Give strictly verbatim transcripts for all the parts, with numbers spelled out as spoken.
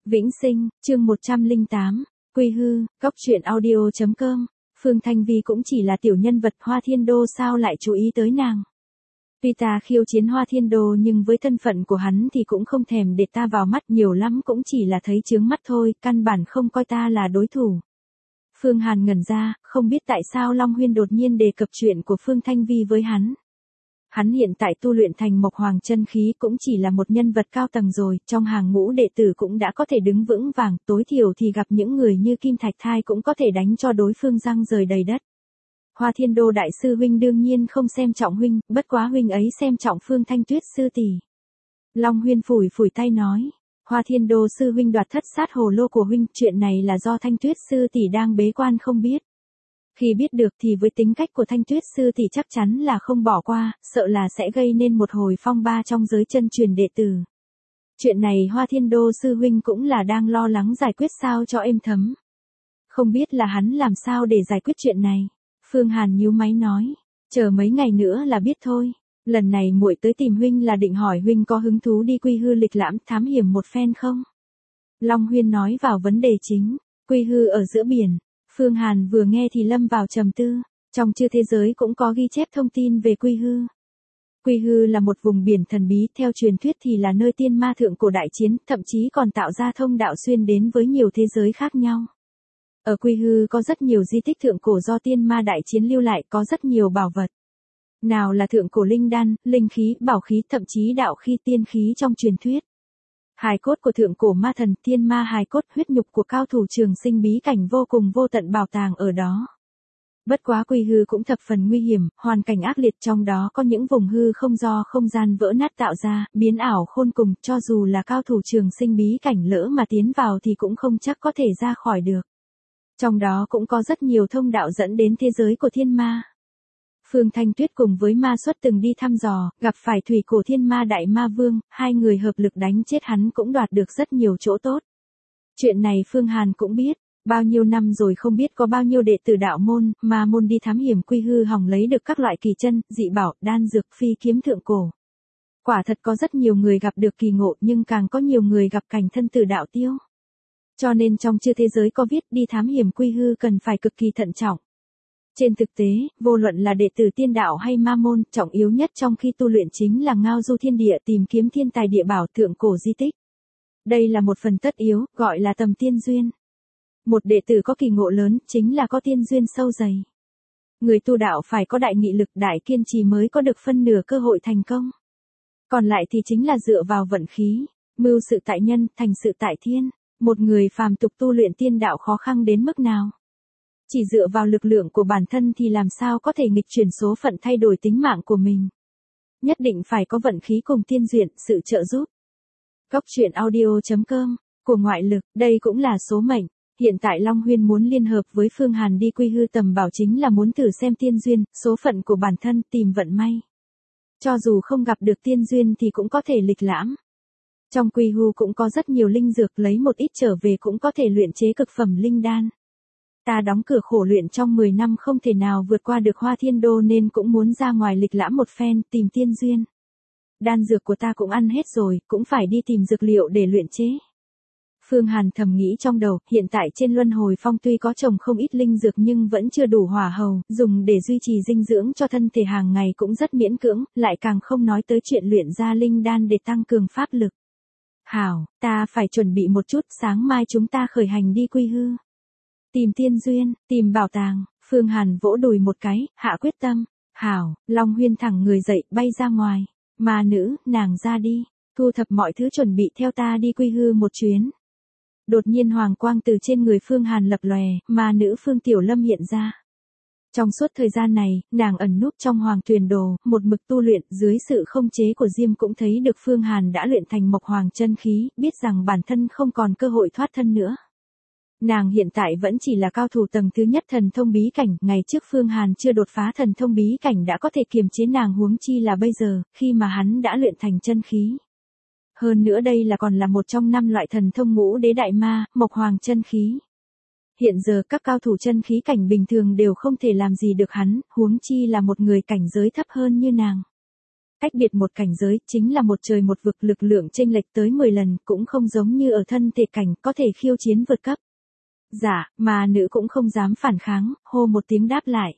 Vĩnh Sinh, chương một trăm lẻ tám, Quy Hư, Cóc truyện audio chấm com. Phương Thanh Vi cũng chỉ là tiểu nhân vật Hoa Thiên Đô sao lại chú ý tới nàng. Tuy ta khiêu chiến Hoa Thiên Đô nhưng với thân phận của hắn thì cũng không thèm để ta vào mắt, nhiều lắm cũng chỉ là thấy chướng mắt thôi, căn bản không coi ta là đối thủ. Phương Hàn ngẩn ra, không biết tại sao Long Huyên đột nhiên đề cập chuyện của Phương Thanh Vi với hắn. Hắn hiện tại tu luyện thành Mộc Hoàng chân khí cũng chỉ là một nhân vật cao tầng rồi, trong hàng ngũ đệ tử cũng đã có thể đứng vững vàng, tối thiểu thì gặp những người như Kim Thạch Thai cũng có thể đánh cho đối phương răng rời đầy đất. Hoa Thiên Đô đại sư huynh đương nhiên không xem trọng huynh, bất quá huynh ấy xem trọng Phương Thanh Tuyết sư tỷ. Long Huyên phủi phủi tay nói, Hoa Thiên Đô sư huynh đoạt thất sát hồ lô của huynh, chuyện này là do Thanh Tuyết sư tỷ đang bế quan không biết. Khi biết được thì với tính cách của Thanh Tuyết sư tỷ chắc chắn là không bỏ qua, sợ là sẽ gây nên một hồi phong ba trong giới chân truyền đệ tử. Chuyện này Hoa Thiên Đô sư huynh cũng là đang lo lắng giải quyết sao cho êm thấm. Không biết là hắn làm sao để giải quyết chuyện này. Phương Hàn nhíu máy nói, chờ mấy ngày nữa là biết thôi. Lần này muội tới tìm huynh là định hỏi huynh có hứng thú đi Quy Hư lịch lãm thám hiểm một phen không? Long Huyên nói vào vấn đề chính, Quy Hư ở giữa biển. Phương Hàn vừa nghe thì lâm vào trầm tư, trong chư thế giới cũng có ghi chép thông tin về Quy Hư. Quy Hư là một vùng biển thần bí, theo truyền thuyết thì là nơi tiên ma thượng cổ đại chiến, thậm chí còn tạo ra thông đạo xuyên đến với nhiều thế giới khác nhau. Ở Quy Hư có rất nhiều di tích thượng cổ do tiên ma đại chiến lưu lại, có rất nhiều bảo vật. Nào là thượng cổ linh đan, linh khí, bảo khí, thậm chí đạo khí, tiên khí trong truyền thuyết. Hài cốt của thượng cổ ma thần, tiên ma hài cốt, huyết nhục của cao thủ trường sinh bí cảnh vô cùng vô tận bảo tàng ở đó. Bất quá Quy Hư cũng thập phần nguy hiểm, hoàn cảnh ác liệt, trong đó có những vùng hư không do không gian vỡ nát tạo ra, biến ảo khôn cùng, cho dù là cao thủ trường sinh bí cảnh lỡ mà tiến vào thì cũng không chắc có thể ra khỏi được. Trong đó cũng có rất nhiều thông đạo dẫn đến thế giới của thiên ma. Phương Thanh Tuyết cùng với Ma Xuất từng đi thăm dò, gặp phải thủy cổ thiên ma đại ma vương, hai người hợp lực đánh chết hắn cũng đoạt được rất nhiều chỗ tốt. Chuyện này Phương Hàn cũng biết, bao nhiêu năm rồi không biết có bao nhiêu đệ tử đạo môn, ma môn đi thám hiểm Quy Hư hòng lấy được các loại kỳ chân, dị bảo, đan dược, phi kiếm thượng cổ. Quả thật có rất nhiều người gặp được kỳ ngộ nhưng càng có nhiều người gặp cảnh thân tử đạo tiêu. Cho nên trong chư thế giới có viết đi thám hiểm Quy Hư cần phải cực kỳ thận trọng. Trên thực tế, vô luận là đệ tử tiên đạo hay ma môn, trọng yếu nhất trong khi tu luyện chính là ngao du thiên địa, tìm kiếm thiên tài địa bảo, thượng cổ di tích. Đây là một phần tất yếu, gọi là tầm tiên duyên. Một đệ tử có kỳ ngộ lớn, chính là có tiên duyên sâu dày. Người tu đạo phải có đại nghị lực, đại kiên trì mới có được phân nửa cơ hội thành công. Còn lại thì chính là dựa vào vận khí, mưu sự tại nhân, thành sự tại thiên. Một người phàm tục tu luyện tiên đạo khó khăn đến mức nào? Chỉ dựa vào lực lượng của bản thân thì làm sao có thể nghịch chuyển số phận, thay đổi tính mạng của mình. Nhất định phải có vận khí cùng tiên duyên, sự trợ giúp. Cóc truyện audio chấm com, của ngoại lực, đây cũng là số mệnh. Hiện tại Long Huyên muốn liên hợp với Phương Hàn đi Quy Hư tầm bảo chính là muốn thử xem tiên duyên, số phận của bản thân, tìm vận may. Cho dù không gặp được tiên duyên thì cũng có thể lịch lãm. Trong Quy Hư cũng có rất nhiều linh dược, lấy một ít trở về cũng có thể luyện chế cực phẩm linh đan. Ta đóng cửa khổ luyện trong mười năm không thể nào vượt qua được Hoa Thiên Đô nên cũng muốn ra ngoài lịch lãm một phen, tìm tiên duyên. Đan dược của ta cũng ăn hết rồi, cũng phải đi tìm dược liệu để luyện chế. Phương Hàn thầm nghĩ trong đầu, hiện tại trên Luân Hồi Phong tuy có trồng không ít linh dược nhưng vẫn chưa đủ hỏa hầu, dùng để duy trì dinh dưỡng cho thân thể hàng ngày cũng rất miễn cưỡng, lại càng không nói tới chuyện luyện ra linh đan để tăng cường pháp lực. Hảo, ta phải chuẩn bị một chút, sáng mai chúng ta khởi hành đi Quy Hư. Tìm tiên duyên, tìm bảo tàng, Phương Hàn vỗ đùi một cái, hạ quyết tâm. Hảo, Long Huyên thẳng người dậy, bay ra ngoài. Ma nữ, nàng ra đi, thu thập mọi thứ chuẩn bị theo ta đi Quy Hư một chuyến. Đột nhiên hoàng quang từ trên người Phương Hàn lập lòe, ma nữ Phương Tiểu Lâm hiện ra. Trong suốt thời gian này, nàng ẩn núp trong hoàng tuyền đồ, một mực tu luyện, dưới sự không chế của Diêm cũng thấy được Phương Hàn đã luyện thành Mộc Hoàng chân khí, biết rằng bản thân không còn cơ hội thoát thân nữa. Nàng hiện tại vẫn chỉ là cao thủ tầng thứ nhất thần thông bí cảnh, ngày trước Phương Hàn chưa đột phá thần thông bí cảnh đã có thể kiềm chế nàng, huống chi là bây giờ, khi mà hắn đã luyện thành chân khí. Hơn nữa đây là còn là một trong năm loại thần thông ngũ đế đại ma, Mộc Hoàng chân khí. Hiện giờ các cao thủ chân khí cảnh bình thường đều không thể làm gì được hắn, huống chi là một người cảnh giới thấp hơn như nàng. Cách biệt một cảnh giới, chính là một trời một vực, lực lượng chênh lệch tới mười lần, cũng không giống như ở thân thể cảnh, có thể khiêu chiến vượt cấp. Dạ, mà nữ cũng không dám phản kháng, hô một tiếng đáp lại.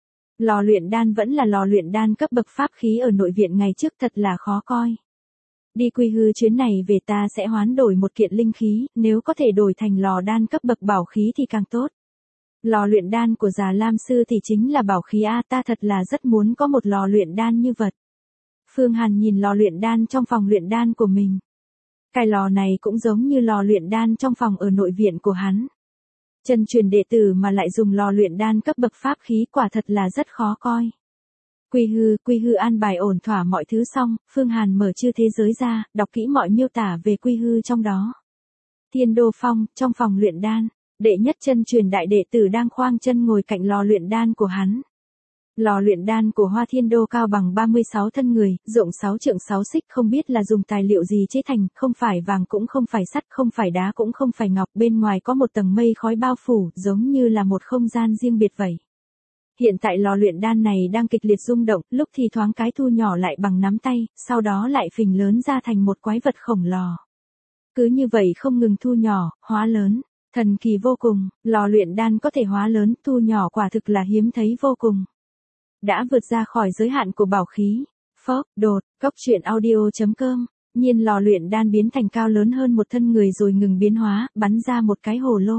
Lò luyện đan vẫn là lò luyện đan cấp bậc pháp khí ở nội viện ngày trước, thật là khó coi. Đi Quy Hư chuyến này về ta sẽ hoán đổi một kiện linh khí, nếu có thể đổi thành lò đan cấp bậc bảo khí thì càng tốt. Lò luyện đan của Già Lam Sư thì chính là bảo khí a, ta thật là rất muốn có một lò luyện đan như vật. Phương Hàn nhìn lò luyện đan trong phòng luyện đan của mình. Cái lò này cũng giống như lò luyện đan trong phòng ở nội viện của hắn. Chân truyền đệ tử mà lại dùng lò luyện đan cấp bậc pháp khí, quả thật là rất khó coi. Quy Hư, Quy Hư an bài ổn thỏa mọi thứ xong, Phương Hàn mở chư thế giới ra, đọc kỹ mọi miêu tả về Quy Hư trong đó. Thiên Đô Phong, trong phòng luyện đan, đệ nhất chân truyền đại đệ tử đang khoang chân ngồi cạnh lò luyện đan của hắn. Lò luyện đan của Hoa Thiên Đô cao bằng ba mươi sáu thân người, rộng sáu trượng sáu xích, không biết là dùng tài liệu gì chế thành, không phải vàng cũng không phải sắt, không phải đá cũng không phải ngọc, bên ngoài có một tầng mây khói bao phủ, giống như là một không gian riêng biệt vậy. Hiện tại lò luyện đan này đang kịch liệt rung động, lúc thì thoáng cái thu nhỏ lại bằng nắm tay, sau đó lại phình lớn ra thành một quái vật khổng lồ. Cứ như vậy không ngừng thu nhỏ, hóa lớn, thần kỳ vô cùng, lò luyện đan có thể hóa lớn, thu nhỏ quả thực là hiếm thấy vô cùng. Đã vượt ra khỏi giới hạn của bảo khí. Phốc, đột, cốc truyện audio chấm com. Nhiên lò luyện đan biến thành cao lớn hơn một thân người rồi ngừng biến hóa, bắn ra một cái hồ lô.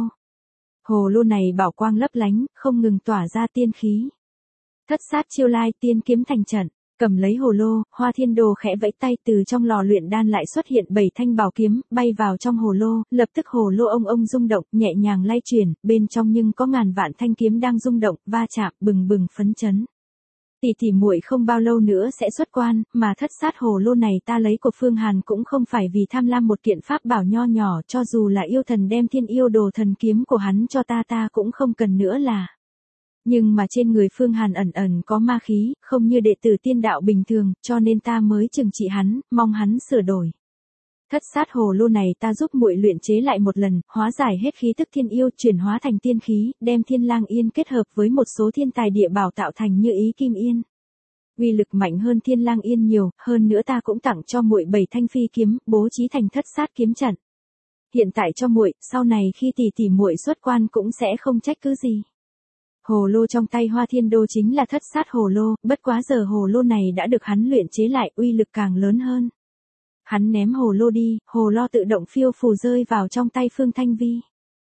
Hồ lô này bảo quang lấp lánh, không ngừng tỏa ra tiên khí. Thất sát chiêu lai tiên kiếm thành trận, cầm lấy hồ lô, Hoa Thiên Đồ khẽ vẫy tay, từ trong lò luyện đan lại xuất hiện bảy thanh bảo kiếm, bay vào trong hồ lô, lập tức hồ lô ông ông rung động, nhẹ nhàng lay chuyển, bên trong nhưng có ngàn vạn thanh kiếm đang rung động, va chạm, bừng bừng phấn chấn. Tỷ tỷ muội không bao lâu nữa sẽ xuất quan, mà thất sát hồ lô này ta lấy của Phương Hàn cũng không phải vì tham lam một kiện pháp bảo nho nhỏ, cho dù là yêu thần đem thiên yêu đồ thần kiếm của hắn cho ta ta cũng không cần nữa là. Nhưng mà trên người Phương Hàn ẩn ẩn có ma khí, không như đệ tử tiên đạo bình thường, cho nên ta mới trừng trị hắn, mong hắn sửa đổi. Thất sát hồ lô này ta giúp muội luyện chế lại một lần, hóa giải hết khí tức thiên yêu, chuyển hóa thành tiên khí, đem Thiên Lang Yên kết hợp với một số thiên tài địa bảo tạo thành như ý kim yên. Uy lực mạnh hơn Thiên Lang Yên nhiều, hơn nữa ta cũng tặng cho muội bảy thanh phi kiếm, bố trí thành thất sát kiếm trận. Hiện tại cho muội, sau này khi tỷ tỷ muội xuất quan cũng sẽ không trách cứ gì. Hồ lô trong tay Hoa Thiên Đô chính là thất sát hồ lô, bất quá giờ hồ lô này đã được hắn luyện chế lại, uy lực càng lớn hơn. Hắn ném hồ lô đi, hồ lô tự động phiêu phù rơi vào trong tay Phương Thanh Vi.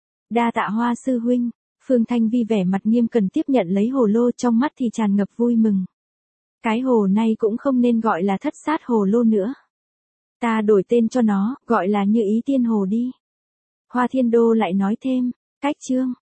Đa tạ Hoa sư huynh, Phương Thanh Vi vẻ mặt nghiêm cẩn tiếp nhận lấy hồ lô, trong mắt thì tràn ngập vui mừng. Cái hồ này cũng không nên gọi là thất sát hồ lô nữa. Ta đổi tên cho nó, gọi là Như Ý Tiên Hồ đi. Hoa Thiên Đô lại nói thêm, cách chương.